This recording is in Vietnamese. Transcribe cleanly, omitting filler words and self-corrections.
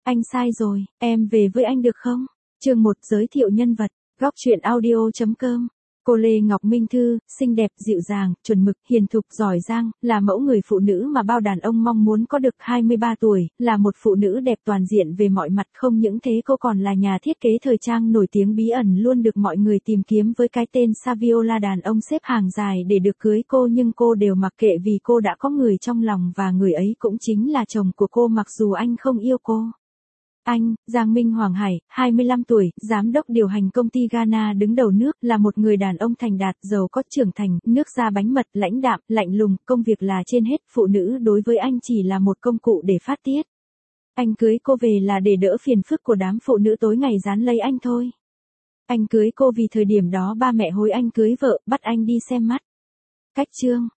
Anh sai rồi, em về với anh được không? Chương 1 giới thiệu nhân vật, góc truyện audio.com. Cô Lê Ngọc Minh Thư, xinh đẹp, dịu dàng, chuẩn mực, hiền thục, giỏi giang, là mẫu người phụ nữ mà bao đàn ông mong muốn có được. 23 tuổi, là một phụ nữ đẹp toàn diện về mọi mặt. Không những thế cô còn là nhà thiết kế thời trang nổi tiếng bí ẩn luôn được mọi người tìm kiếm với cái tên Saviola. Đàn ông xếp hàng dài để được cưới cô nhưng cô đều mặc kệ vì cô đã có người trong lòng và người ấy cũng chính là chồng của cô mặc dù anh không yêu cô. Anh, Giang Minh Hoàng Hải, 25 tuổi, giám đốc điều hành công ty Ghana đứng đầu nước, là một người đàn ông thành đạt, giàu có, trưởng thành, nước da bánh mật, lãnh đạm, lạnh lùng, công việc là trên hết, phụ nữ đối với anh chỉ là một công cụ để phát tiết. Anh cưới cô về là để đỡ phiền phức của đám phụ nữ tối ngày dán lấy anh thôi. Anh cưới cô vì thời điểm đó ba mẹ hối anh cưới vợ, bắt anh đi xem mắt. Cách chương